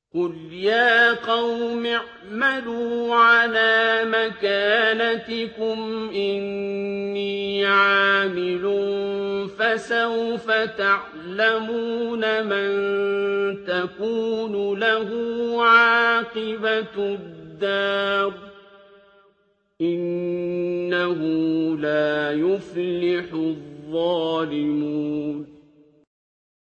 قُلْ يَا قَوْمِ اعْمَلُوا عَلَىٰ مَكَانَتِكُمْ إِنِّي عَامِلٌ ۖ فَسَوْفَ تَعْلَمُونَ مَن تَكُونُ لَهُ عَاقِبَةُ الدَّارِ ۗ إِنَّهُ لَا يُفْلِحُ الظَّالِمُونَ